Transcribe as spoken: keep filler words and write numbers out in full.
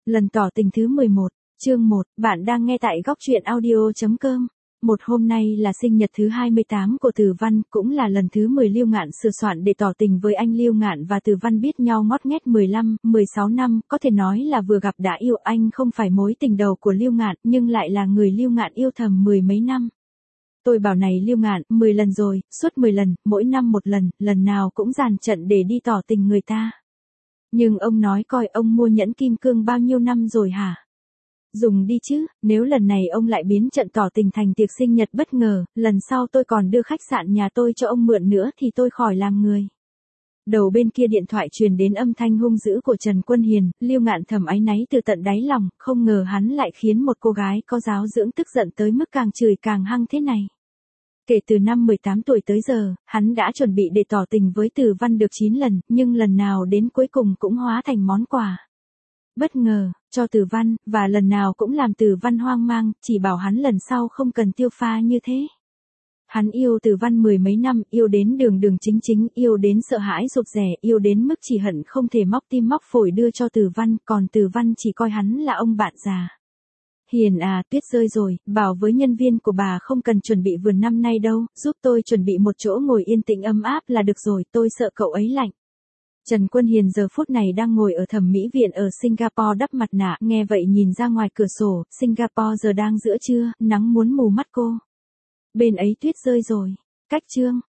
Lần tỏ tình thứ mười một, chương một, bạn đang nghe tại góc truyện audio.com. Một hôm nay là sinh nhật thứ hai mươi tám của Từ Văn, cũng là lần thứ mười Lưu Ngạn sửa soạn để tỏ tình với anh. Lưu Ngạn và Từ Văn biết nhau ngót nghét mười lăm, mười sáu năm, có thể nói là vừa gặp đã yêu. Anh không phải mối tình đầu của Lưu Ngạn, nhưng lại là người Lưu Ngạn yêu thầm mười mấy năm. Tôi bảo này Lưu Ngạn, mười lần rồi, suốt mười lần, mỗi năm một lần, lần nào cũng dàn trận để đi tỏ tình người ta. Nhưng ông nói coi ông mua nhẫn kim cương bao nhiêu năm rồi hả? Dùng đi chứ, nếu lần này ông lại biến trận tỏ tình thành tiệc sinh nhật bất ngờ, lần sau tôi còn đưa khách sạn nhà tôi cho ông mượn nữa thì tôi khỏi làm người. Đầu bên kia điện thoại truyền đến âm thanh hung dữ của Trần Quân Hiền. Lưu Ngạn thầm áy náy từ tận đáy lòng, không ngờ hắn lại khiến một cô gái có giáo dưỡng tức giận tới mức càng chửi càng hăng thế này. Kể từ năm mười tám tuổi tới giờ, hắn đã chuẩn bị để tỏ tình với Từ Văn được chín lần, nhưng lần nào đến cuối cùng cũng hóa thành món quà bất ngờ cho Từ Văn, và lần nào cũng làm Từ Văn hoang mang, chỉ bảo hắn lần sau không cần tiêu pha như thế. Hắn yêu Từ Văn mười mấy năm, yêu đến đường đường chính chính, yêu đến sợ hãi rụt rè, yêu đến mức chỉ hận không thể móc tim móc phổi đưa cho Từ Văn, còn Từ Văn chỉ coi hắn là ông bạn già. Hiền à, tuyết rơi rồi, bảo với nhân viên của bà không cần chuẩn bị vườn năm nay đâu, giúp tôi chuẩn bị một chỗ ngồi yên tĩnh ấm áp là được rồi, tôi sợ cậu ấy lạnh. Trần Quân Hiền giờ phút này đang ngồi ở thẩm mỹ viện ở Singapore đắp mặt nạ, nghe vậy nhìn ra ngoài cửa sổ. Singapore giờ đang giữa trưa, nắng muốn mù mắt cô. Bên ấy tuyết rơi rồi. Cách chương